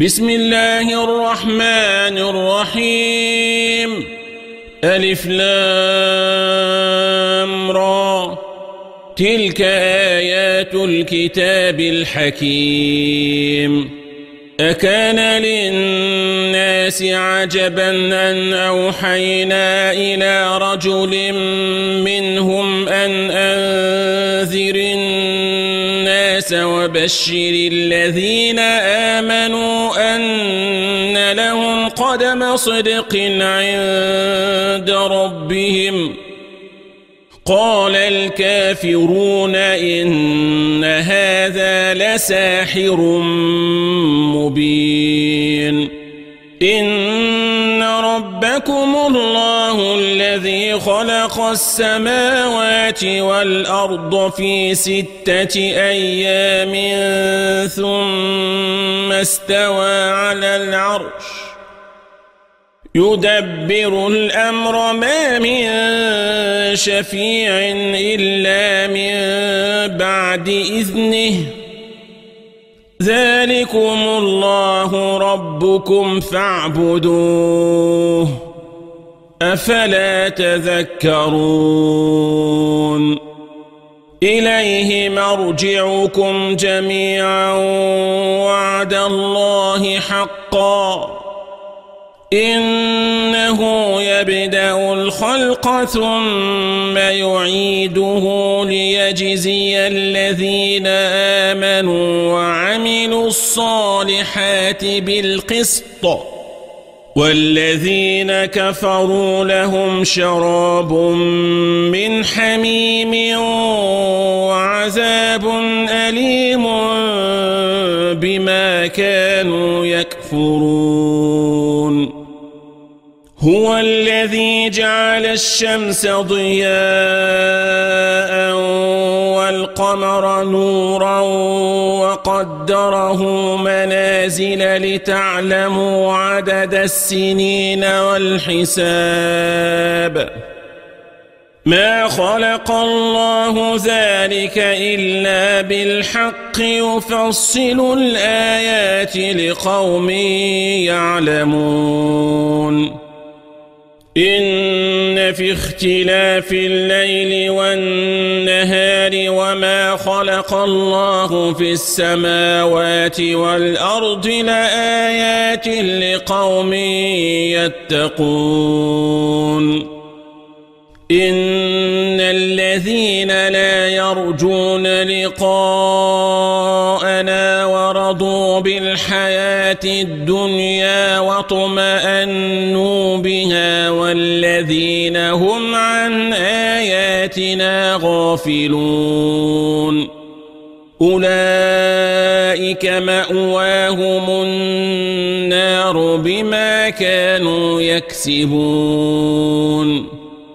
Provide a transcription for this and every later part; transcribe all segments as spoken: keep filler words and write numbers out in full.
بسم الله الرحمن الرحيم ألف لام را تلك آيات الكتاب الحكيم أكان للناس عجبا أن أوحينا إلى رجل منهم أن أنذر الناس وبشر الذين آمنوا أن لهم قدم صدق عند ربهم قال الكافرون إن هذا لساحر مبين إن ربكم الله الذي خلق السماوات والأرض في ستة أيام ثم استوى على العرش يدبر الأمر ما من شفيع إلا من بعد إذنه ذلكم الله ربكم فاعبدوه أفلا تذكرون إليه مرجعكم جميعا وعد الله حقا إنه يبدأ الخلق ثم يعيده ليجزي الذين آمنوا وعملوا الصالحات بالقسط والذين كفروا لهم شراب من حميم وعذاب أليم بما كانوا يكفرون هو الذي جعل الشمس ضياء والقمر نورا وقدره منازل لتعلموا عدد السنين والحساب ما خلق الله ذلك إلا بالحق يفصل الآيات لقوم يعلمون إن في اختلاف الليل والنهار وما خلق الله في السماوات والأرض لآيات لقوم يتقون إن الذين لا يرجون لقاءنا ورضوا بالحياة الدنيا واطمأنوا بها والذين هم عن آياتنا غافلون أولئك مأواهم النار بما كانوا يكسبون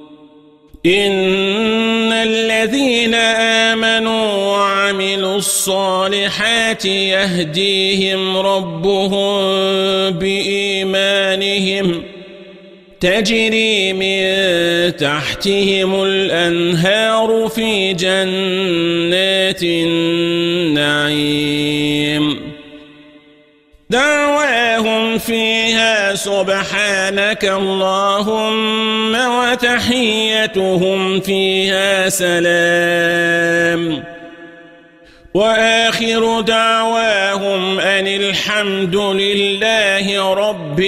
إن الذين آمنوا وعملوا الصالحات يهديهم ربهم بإيمانهم تجري من تحتهم الأنهار في جنات النعيم دعواهم فيها سبحانك اللهم وتحيتهم فيها سلام وآخر دعواهم أن الحمد لله رب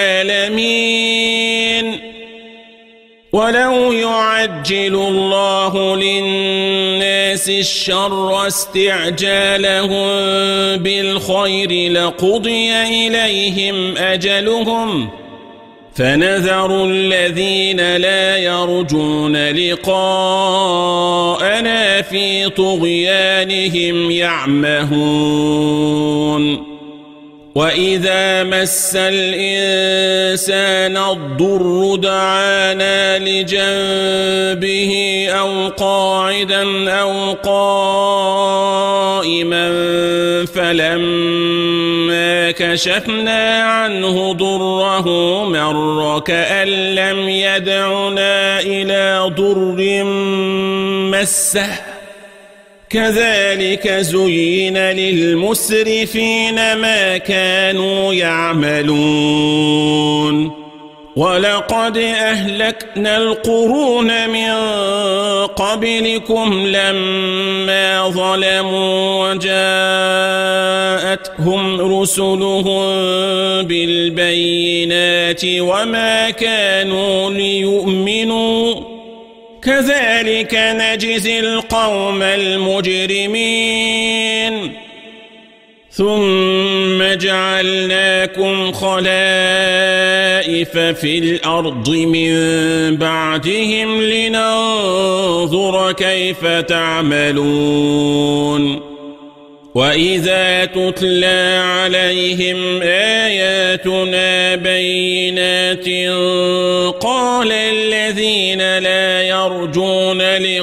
العالمين ولو يعجل الله للناس الشر استعجالهم بالخير لقضي إليهم أجلهم فنذر الذين لا يرجون لقاءنا في طغيانهم يعمهون وإذا مس الإنسان الضر دعانا لجنبه أو قاعدا أو قائما فلما كشفنا عنه ضره مر كأن لم يدعنا إلى ضر مسه كذلك زين للمسرفين ما كانوا يعملون ولقد أهلكنا القرون من قبلكم لما ظلموا وجاءتهم رسلهم بالبينات وما كانوا ليؤمنوا كذلك نجزي القوم المجرمين ثم جعلناكم خلائف في الأرض من بعدهم لننظر كيف تعملون وإذا تتلى عليهم آياتنا بينات قال الذين لا يرجون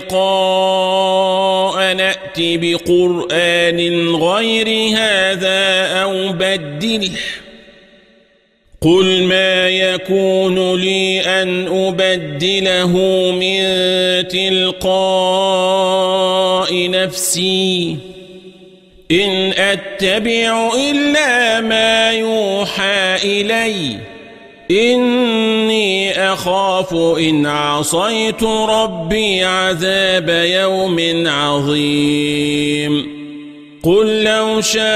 لقاء نأت بقرآن غير هذا أو بدله قل ما يكون لي أن أبدله من تلقاء نفسي إن أتبع إلا ما يوحى إلي إني أخاف إن عصيت ربي عذاب يوم عظيم قل لو شاء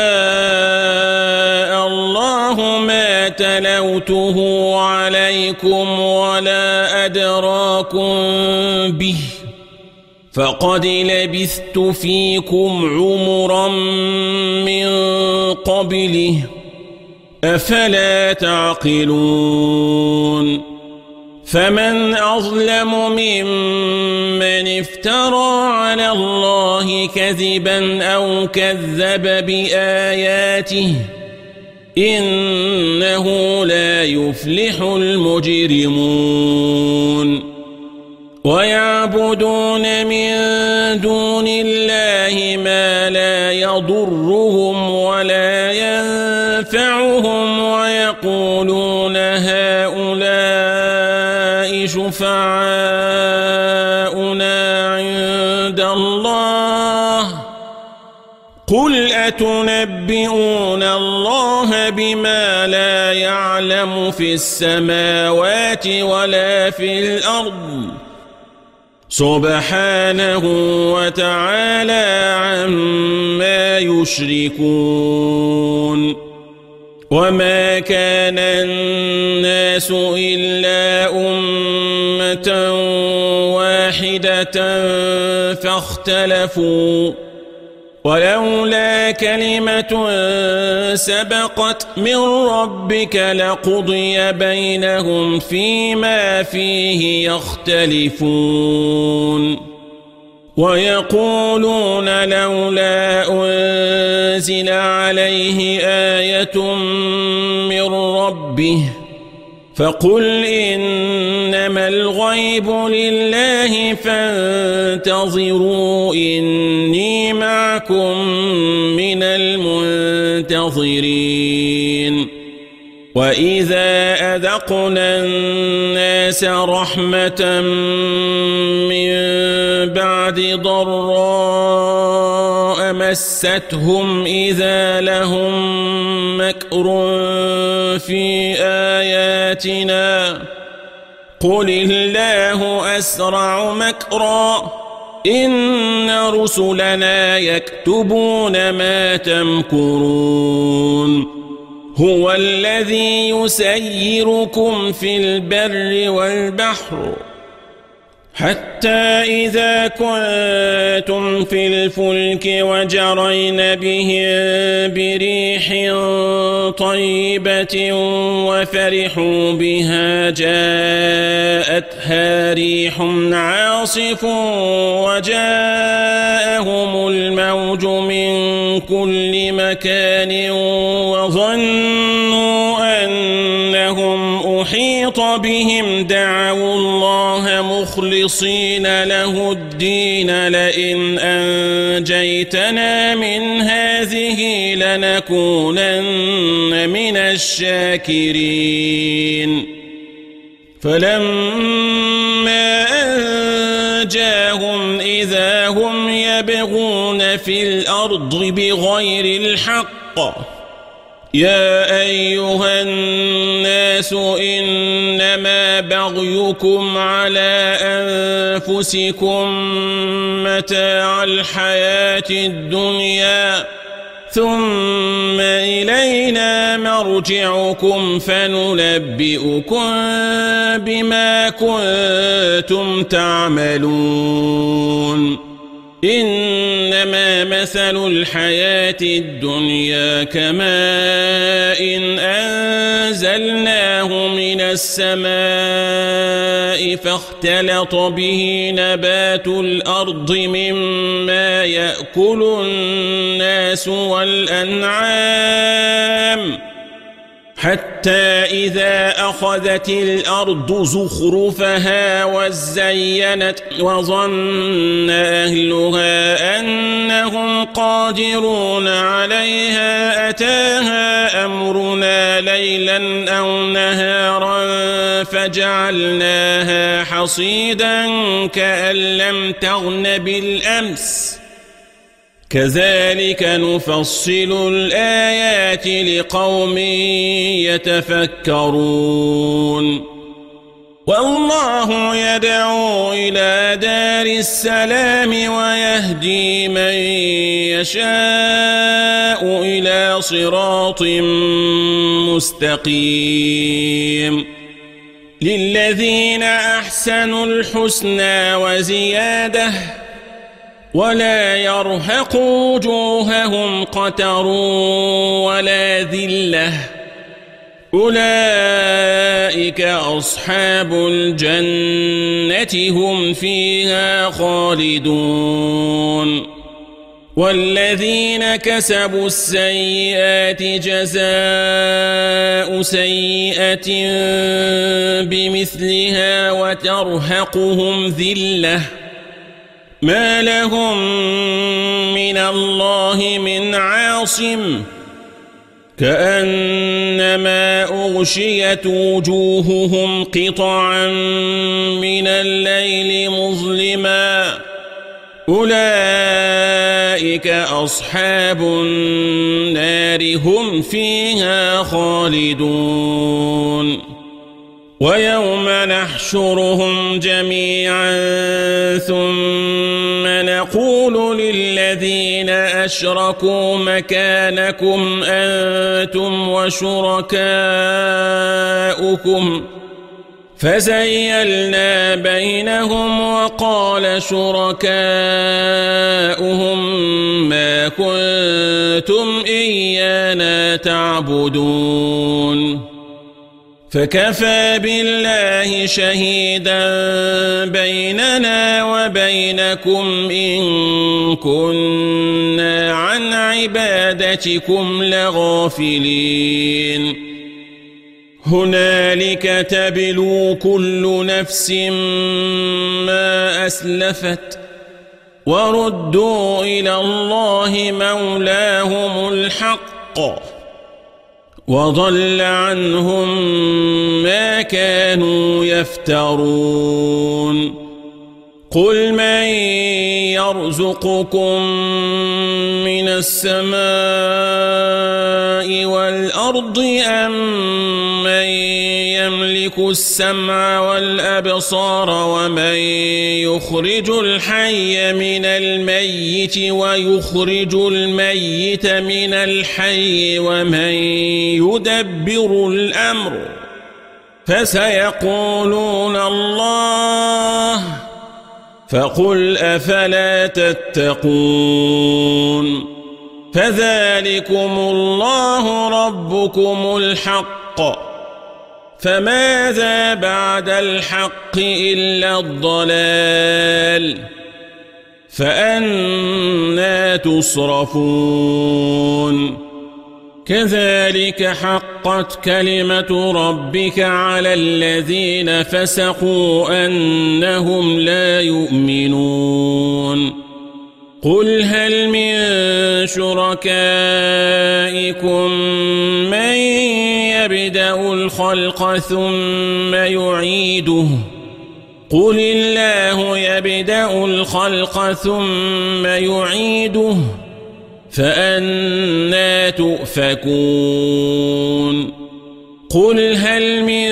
الله ما تلوته عليكم ولا أدراكم به فقد لبثت فيكم عمرا من قبله أفلا تعقلون فمن أظلم ممن افترى على الله كذبا أو كذب بآياته إنه لا يفلح المجرمون ويعبدون من دون الله ما لا يضرهم ولا ينفعهم ويقولون هؤلاء شفعاؤنا عند الله قل أتنبئون الله بما لا يعلم في السماوات ولا في الأرض سبحانه وتعالى عما يشركون وما كان الناس إلا أمة واحدة فاختلفوا ولولا كلمة سبقت من ربك لقضي بينهم فيما فيه يختلفون ويقولون لولا أنزل عليه آية من ربه فقل إنما الغيب لله فانتظروا إني معكم من المنتظرين وإذا أذقنا الناس رحمة من بعد ضراء مستهم إذا لهم مكر في آياتنا قل الله أسرع مكرا إن رسلنا يكتبون ما تمكرون هو الذي يسيركم في البر والبحر حتى إذا كنتم في الفلك وجرين بهم بريح طيبة وفرحوا بها جاءتها ريح عاصف وجاءهم الموج من كل مكان وظنوا أنهم أحيط بهم دعوا الله مخلصين له الدين لئن أنجيتنا من هذه لنكونن من الشاكرين فلما أنجاهم إذا هم يبغون يبغون في الأرض بغير الحق يا أيها الناس إنما بغيكم على أنفسكم متاع الحياة الدنيا ثم إلينا مرجعكم فننبئكم بما كنتم تعملون إنما مثل الحياة الدنيا كماء إن أنزلناه من السماء فاختلط به نبات الأرض مما يأكل الناس والأنعام حتى إذا أخذت الأرض زخرفها وزينت وظن أهلها أنهم قادرون عليها أتاها أمرنا ليلا أو نهارا فجعلناها حصيدا كأن لم تغن بالأمس كذلك نفصل الآيات لقوم يتفكرون والله يدعو إلى دار السلام ويهدي من يشاء إلى صراط مستقيم للذين أحسنوا الحسنى وزيادة ولا يرهق وجوههم قتر ولا ذلة أولئك أصحاب الجنة هم فيها خالدون والذين كسبوا السيئات جزاء سيئة بمثلها وترهقهم ذلة ما لهم من الله من عاصم كأنما أغشيت وجوههم قطعا من الليل مظلما أولئك أصحاب النار هم فيها خالدون ويوم نحشرهم جميعا ثم نقول للذين أشركوا مكانكم أنتم وشركاؤكم فزيلنا بينهم وقال شركاؤهم ما كنتم إيانا تعبدون فكفى بالله شهيدا بيننا وبينكم إن كنا عن عبادتكم لغافلين هنالك تبلو كل نفس ما أسلفت وردوا إلى الله مولاهم الحق وضل عنهم ما كانوا يفترون قل من يرزقكم من السماء والأرض أم من يملك السمع والأبصار ومن يخرج الحي من الميت ويخرج الميت من الحي ومن يدبر الأمر فسيقولون الله فقل أفلا تتقون فذلكم الله ربكم الحق فماذا بعد الحق إلا الضلال فأنى تصرفون كذلك حقت كلمة ربك على الذين فسقوا أنهم لا يؤمنون قل هل من شركائكم من يبدأ الخلق ثم يعيده قل الله يبدأ الخلق ثم يعيده فأنى تؤفكون قل هل من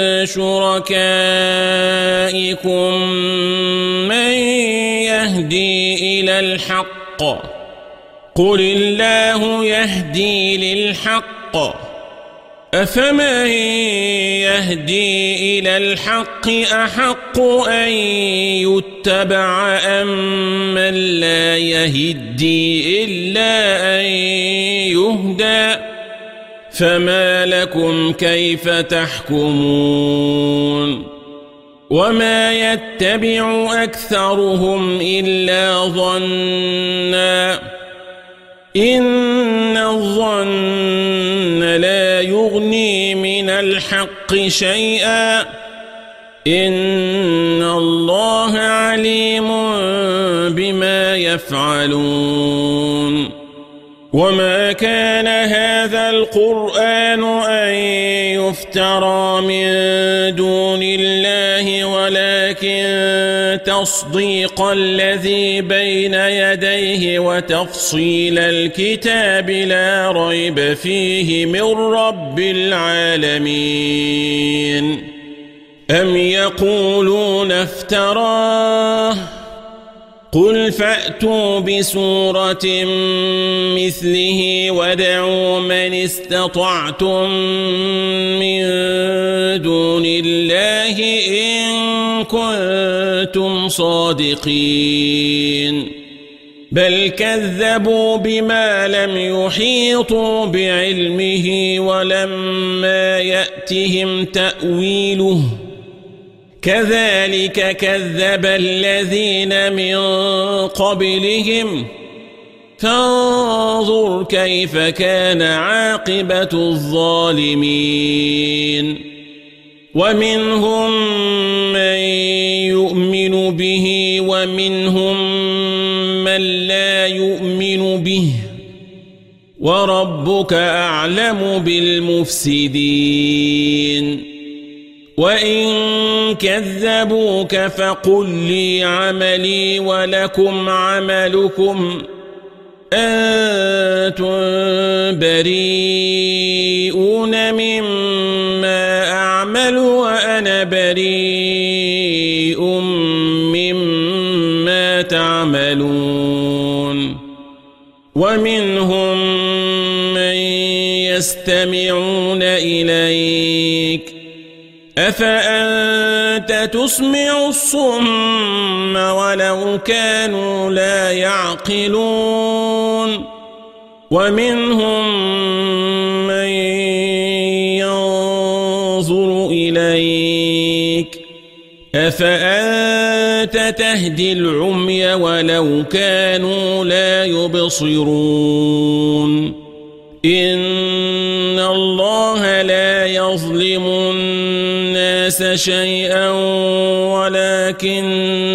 شركائكم من يهدي إلى الحق قل الله يهدي للحق أفمن يهدي إلى الحق أحق أن يتبع أم من لا يهدي إلا أن يهدى فما لكم كيف تحكمون وما يتبع أكثرهم إلا ظنّا إن الظن لا يغني من الحق شيئا إن الله عليم بما يفعلون وما كان هذا القرآن أن يفترى من دون الله ولكن تصديق الذي بين يديه وتفصيل الكتاب لا ريب فيه من رب العالمين أم يقولون افتراه قل فأتوا بسورة مثله وادعوا من استطعتم من دون الله إن كنتم صادقين بل كذبوا بما لم يحيطوا بعلمه ولما يأتهم تأويله كذلك كذب الذين من قبلهم فانظر كيف كان عاقبة الظالمين ومنهم من يؤمن به ومنهم من لا يؤمن به وربك أعلم بالمفسدين وإن كذبوك فقل لي عملي ولكم عملكم أنتم بريئون مما أعمل وأنا بريء مما تعملون ومنهم من يستمعون إليك أفأنت تسمع الصم ولو كانوا لا يعقلون ومنهم من ينظر إليك أفأنت تهدي العمي ولو كانوا لا يبصرون إن الله لا يظلم الناس شيئا ولكن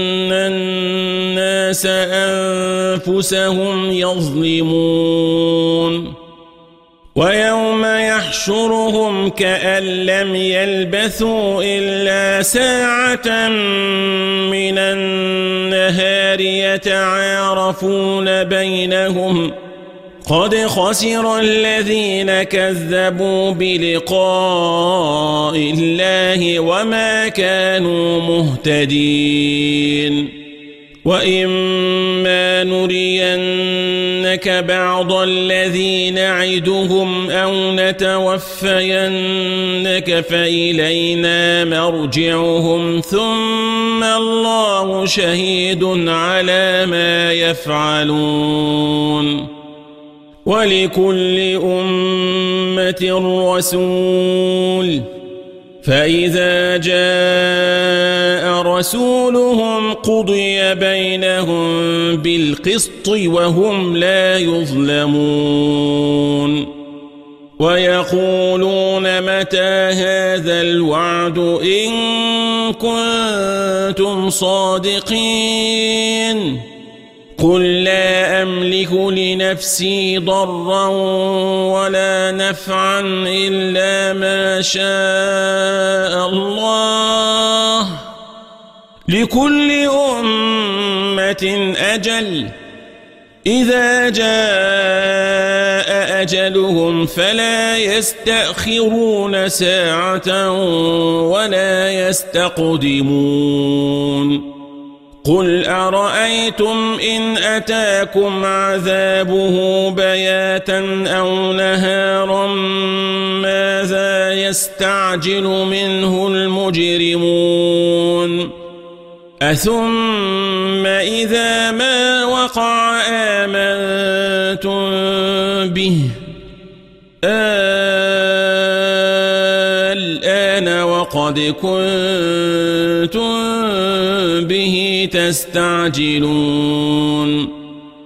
الناس أنفسهم يظلمون ويوم يحشرهم كأن لم يلبثوا إلا ساعة من النهار يتعارفون بينهم قد خسر الذين كذبوا بلقاء الله وما كانوا مهتدين وإما نرينك بعض الذي نعدهم أو نتوفينك فإلينا مرجعهم ثم الله شهيد على ما يفعلون ولكل أمة رسول فإذا جاء رسولهم قضي بينهم بالقسط وهم لا يظلمون ويقولون متى هذا الوعد إن كنتم صادقين قل لا أملك لنفسي ضرا ولا نفعا إلا ما شاء الله لكل أمة أجل إذا جاء أجلهم فلا يستأخرون ساعة ولا يستقدمون قل أرأيتم إن أتاكم عذابه بياتا أو نهارا ماذا يستعجل منه المجرمون أثم إذا ما وقع آمنتم به الآن وقد كنتم به تستعجلون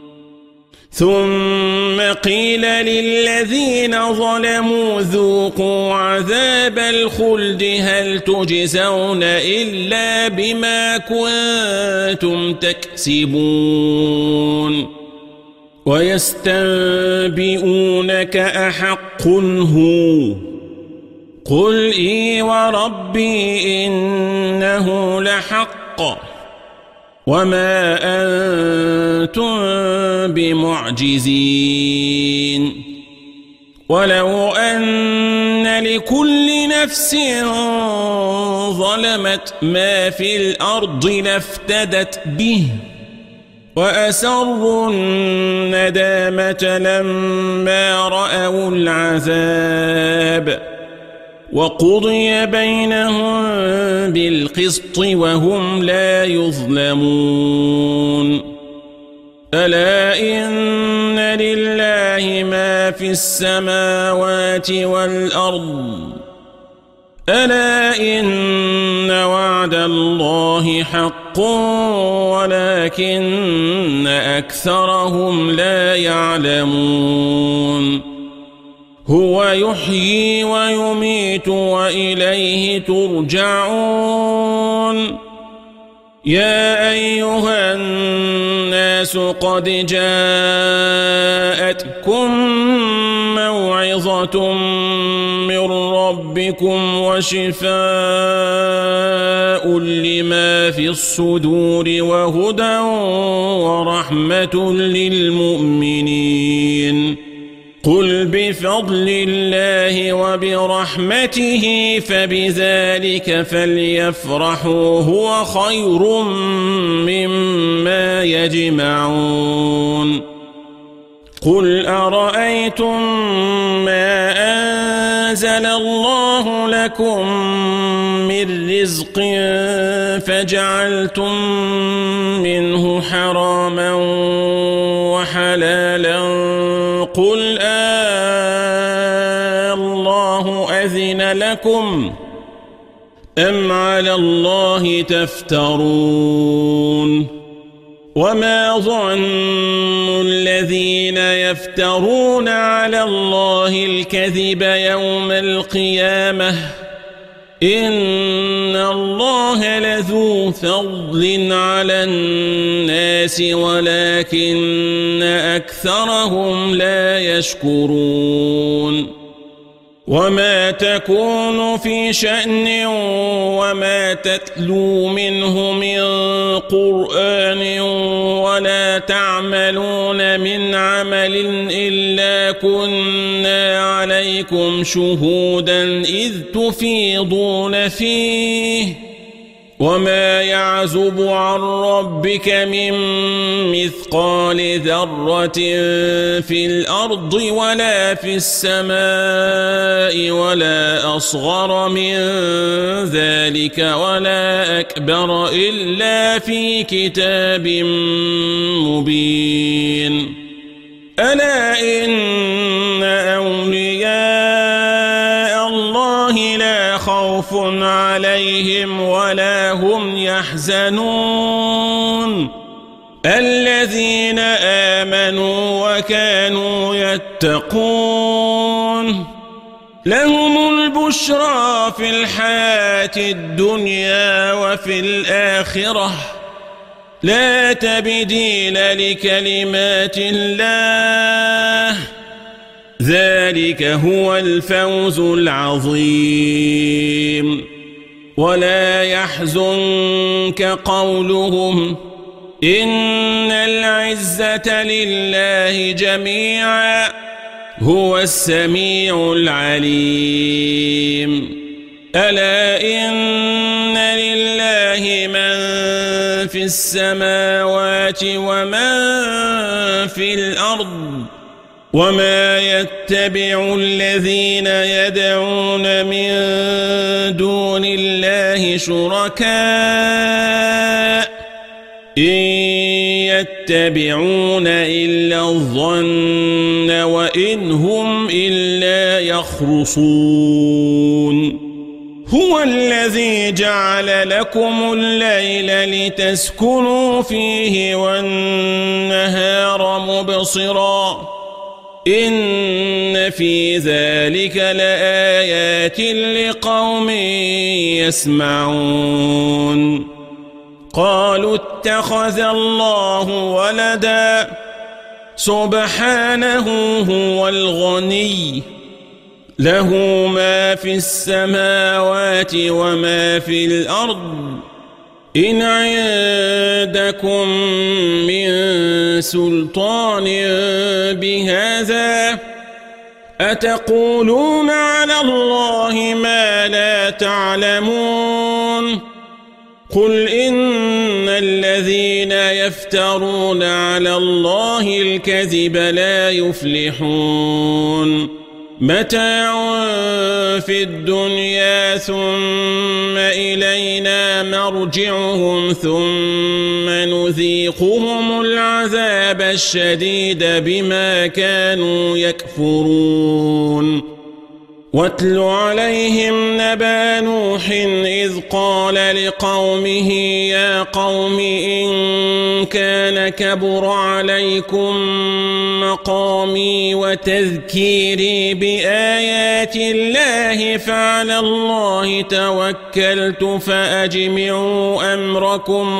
ثم قيل للذين ظلموا ذوقوا عذاب الخلد هل تجزون إلا بما كنتم تكسبون ويستنبئونك أحق هو قل إي وربي إنه لحق وما أنتم بمعجزين ولو أن لكل نفس ظلمت ما في الأرض لافتدت به وأسروا الندامة لما رأوا العذاب وقضي بينهم بالقسط وهم لا يظلمون ألا إن لله ما في السماوات والأرض ألا إن وعد الله حق ولكن أكثرهم لا يعلمون هو يحيي ويميت وإليه ترجعون يا أيها الناس قد جاءتكم موعظة من ربكم وشفاء لما في الصدور وهدى ورحمة للمؤمنين قل بفضل الله وبرحمته فبذلك فليفرحوا هو خير مما يجمعون قل أرأيتم ما أنزل الله لكم من رزق فجعلتم منه حراما وحلالا قل آه الله أذن لكم أم على الله تفترون وما ظن الذين يفترون على الله الكذب يوم القيامة إن الله لذو فضل على الناس ولكن أكثرهم لا يشكرون وما تكون في شأن وما تتلو منه من قرآن ولا تعملون من عمل إلا كنا عليكم شهودا إذ تفيضون فيه وما يعزب عن ربك من مثقال ذرة في الأرض ولا في السماء ولا أصغر من ذلك ولا أكبر إلا في كتاب مبين ألا إن أولياء الله لا خوف عليهم ولا هم يحزنون الذين آمنوا وكانوا يتقون لهم البشرى في الحياة الدنيا وفي الآخرة لا تبديل لكلمات الله ذلك هو الفوز العظيم ولا يحزنك قولهم إن العزة لله جميعا هو السميع العليم ألا إن لله من في السماوات ومن في الأرض وما يتبع الذين يدعون من دون الله شركاء إن يتبعون إلا الظن وإن هم إلا يخرصون هو الذي جعل لكم الليل لتسكنوا فيه والنهار مبصرا إن في ذلك لآيات لقوم يسمعون قالوا اتخذ الله ولدا سبحانه هو الغني له ما في السماوات وما في الأرض إن عندكم من سلطان بهذا أتقولون على الله ما لا تعلمون قل إن الذين يفترون على الله الكذب لا يفلحون متاع في الدنيا ثم إلينا مرجعهم ثم نذيقهم العذاب الشديد بما كانوا يكفرون واتل عليهم نبأ نوح إذ قال لقومه يا قوم إن كان كبر عليكم مقامي وتذكيري بآيات الله فعلى الله توكلت فأجمعوا أمركم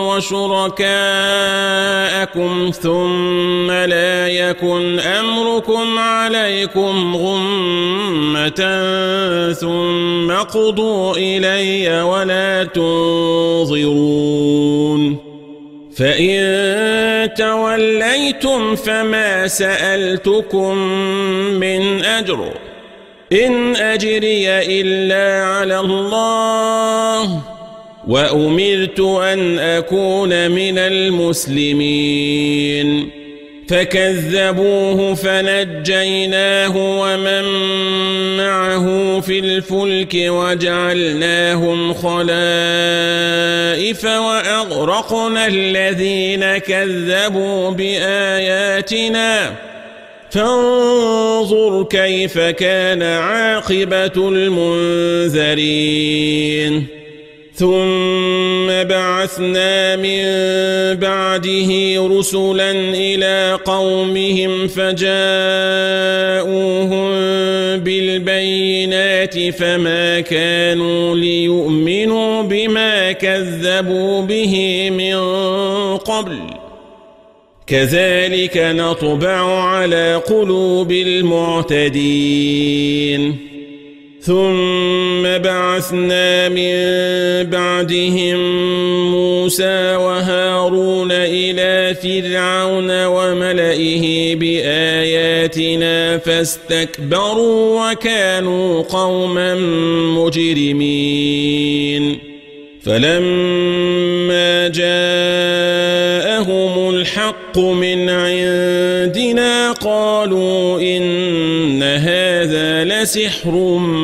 وشركاءكم ثم لا يكن أمركم عليكم غمة ثم قضوا إلي ولا تنظرون فإن توليتم فما سألتكم من أجر إن أجري إلا على الله وأمرت أن أكون من المسلمين فكذبوه فنجيناه ومن معه في الفلك وجعلناهم خلائف وأغرقنا الذين كذبوا بآياتنا فانظر كيف كان عاقبة المنذرين ثم بعثنا من بعده رسلا إلى قومهم فجاءوهم بالبينات فما كانوا ليؤمنوا بما كذبوا به من قبل كذلك نطبع على قلوب المعتدين ثم بعثنا من بعدهم موسى وهارون إلى فرعون وملئه بآياتنا فاستكبروا وكانوا قوما مجرمين فلما جاءهم الحق من عندنا قالوا إن هذا لسحر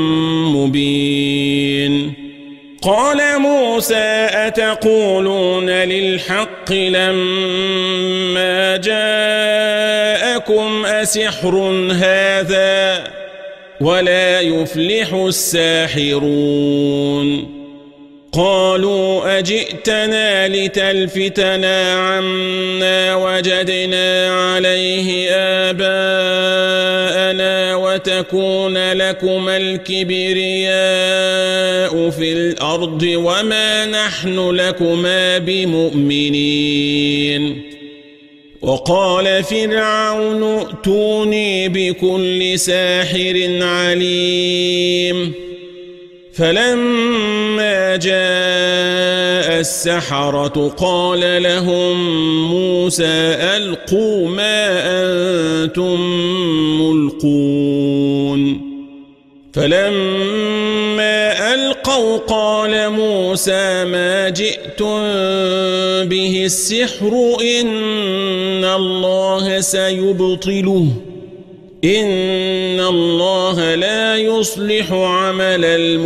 مبين قال موسى أتقولون للحق لما جاءكم أسحر هذا ولا يفلح الساحرون قالوا أجئتنا لتلفتنا عما وجدنا عليه آباءنا وتكون لكما الكبرياء في الأرض وما نحن لكما بمؤمنين وقال فرعون ائتوني بكل ساحر عليم فلما جاء السحرة قال لهم موسى ألقوا ما أنتم ملقون فلما ألقوا قال موسى ما جئتم به السحر إن الله سيبطله إن الله لا يصلح عمل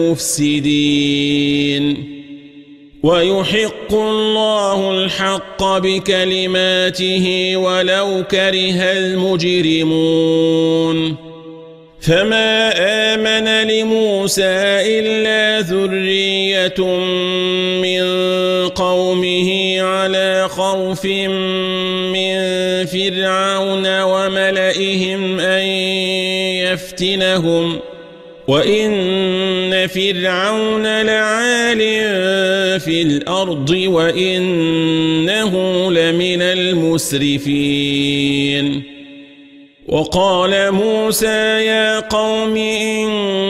المفسدين ويحق الله الحق بكلماته ولو كره المجرمون فما آمن لموسى إلا ذرية من قومه على خوف من فرعون وملئهم أن يفتنهم وإن فرعون لعال في الأرض وإنه لمن المسرفين وقال موسى يا قوم إن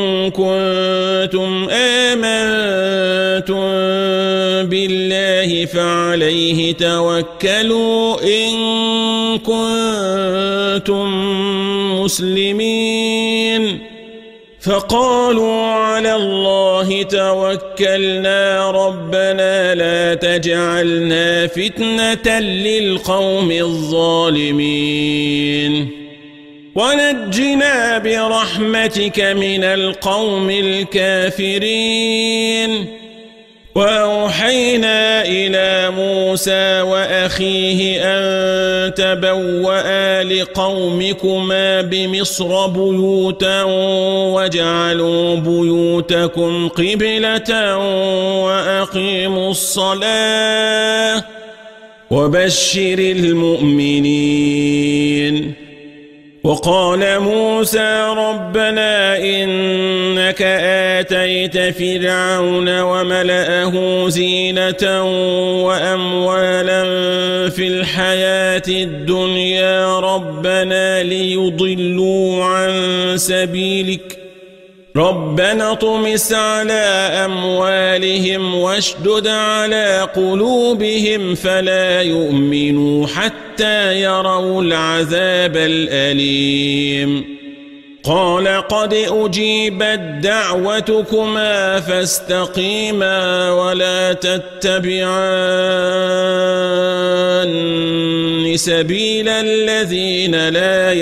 كنتم آمنتم بالله فعليه توكلوا إن كنتم مسلمين فقالوا على الله توكلنا ربنا لا تجعلنا فتنة للقوم الظالمين ونجنا برحمتك من القوم الكافرين وأوحينا إلى موسى وأخيه أن تبوأ لقومكما بمصر بيوتا وجعلوا بيوتكم قبلة وأقيموا الصلاة وبشر المؤمنين وقال موسى ربنا إنك آتيت فرعون وملأه زينة وأموالا في الحياة الدنيا ربنا ليضلوا عن سبيلك ربنا اطمس على أموالهم واشدد على قلوبهم فلا يؤمنوا حتى يروا العذاب الأليم قال قد أجيبت دعوتكما فاستقيما ولا تتبعان سبيل الذين لا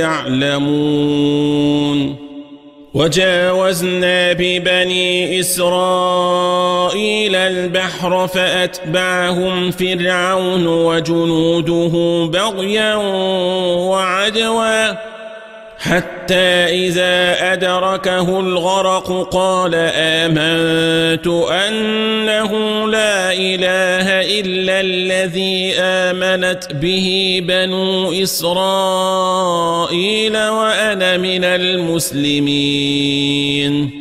يعلمون وجاوزنا ببني إسرائيل البحر فأتبعهم فرعون وجنوده بغيا وعدوا حتى إذا أدركه الغرق قال آمنت أنه لا إله إلا الذي آمنت به بنو إسرائيل وأنا من المسلمين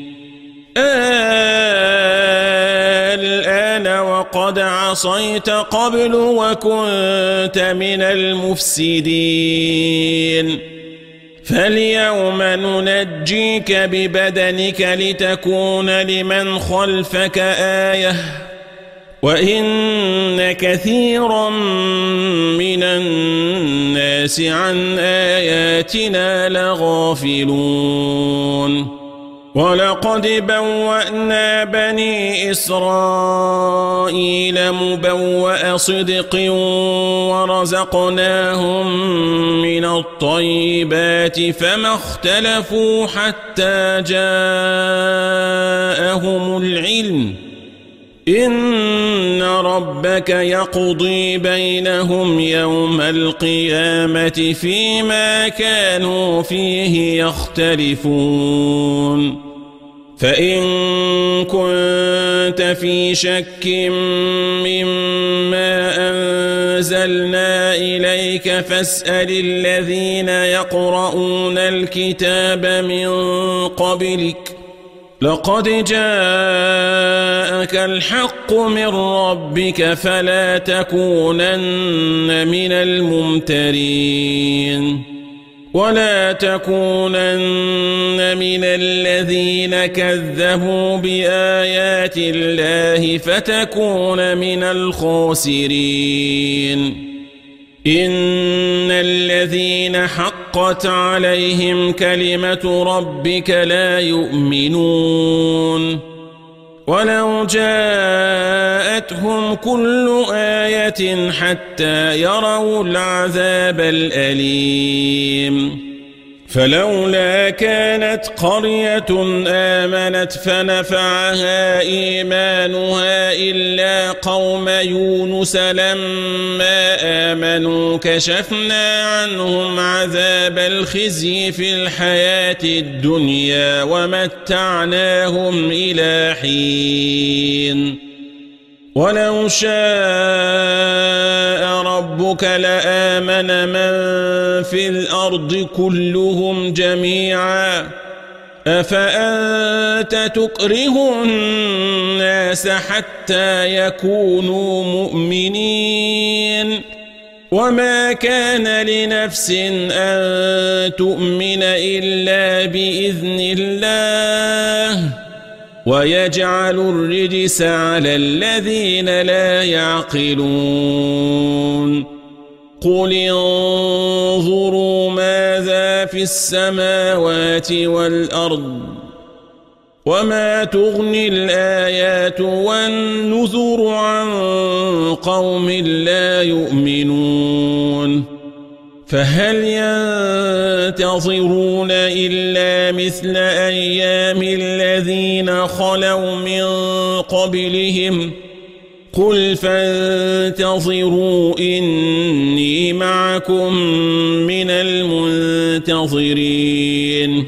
الآن وقد عصيت قبل وكنت من المفسدين فاليوم ننجيك ببدنك لتكون لمن خلفك آية وإن كثيرا من الناس عن آياتنا لغافلون ولقد بوأنا بني إسرائيل مبوأ صدق ورزقناهم من الطيبات فما اختلفوا حتى جاءهم العلم إن ربك يقضي بينهم يوم القيامة فيما كانوا فيه يختلفون فإن كنت في شك مما أنزلنا إليك فاسأل الذين يقرؤون الكتاب من قبلك لقد جاءك الحق من ربك فلا تكونن من الممترين ولا تكونن من الذين كذبوا بآيات الله فتكون من الخاسرين إن الذين حقت عليهم كلمة ربك لا يؤمنون ولو جاءتهم كل آية حتى يروا العذاب الأليم فلولا كانت قرية آمنت فنفعها إيمانها إلا قوم يونس لما آمنوا كشفنا عنهم عذاب الخزي في الحياة الدنيا ومتعناهم إلى حين ولو شاء ربك لآمن من في الأرض كلهم جميعا أفأنت تكره الناس حتى يكونوا مؤمنين وما كان لنفس أن تؤمن إلا بإذن الله ويجعل الرجس على الذين لا يعقلون قل انظروا ماذا في السماوات والأرض وما تغني الآيات والنذر عن قوم لا يؤمنون فهل ينتظرون إلا مثل أيام الذين خلوا من قبلهم قل فانتظروا إني معكم من المنتظرين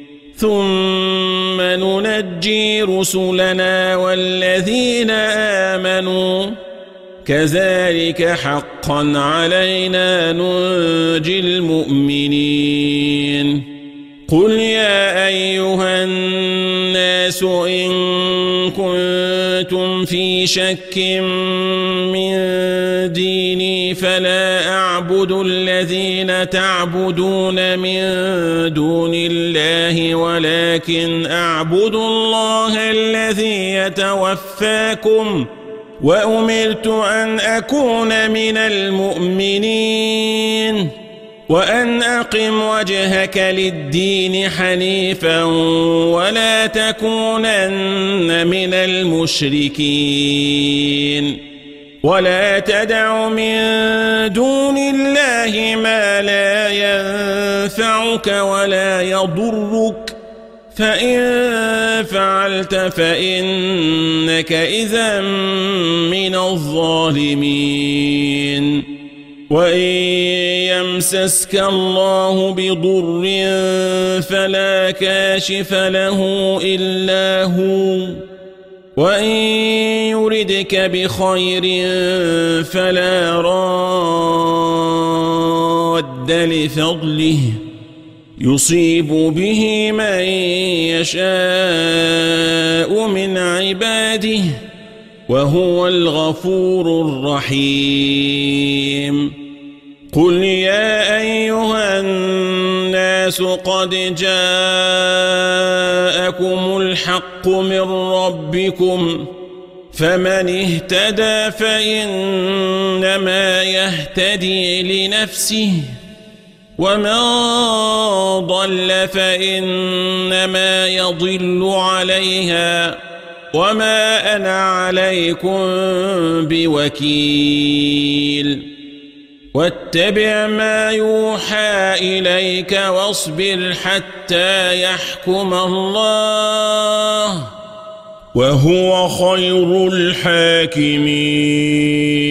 ثم ننجي رسلنا والذين آمنوا كذلك حقا علينا ننجي المؤمنين قل يا أيها الناس إن كنتم في شك من ديني فلا أعبد الذين تعبدون من دون الله ولكن أعبد الله الذي يتوفاكم وأمرت أن أكون من المؤمنين وأن أقم وجهك للدين حنيفا ولا تكونن من المشركين ولا تدع من دون الله ما لا ينفعك ولا يضرك فإن فعلت فإنك إذا من الظالمين وإن يمسسك الله بضر فلا كاشف له إلا هو وإن يردك بخير فلا راد لفضله يصيب به من يشاء من عباده وهو الغفور الرحيم قل يا أيها الناس قد جاءكم الحق من ربكم فمن اهتدى فإنما يهتدي لنفسه ومن ضل فإنما يضل عليها وما أنا عليكم بوكيل واتبع ما يوحى إليك واصبر حتى يحكم الله وهو خير الحاكمين.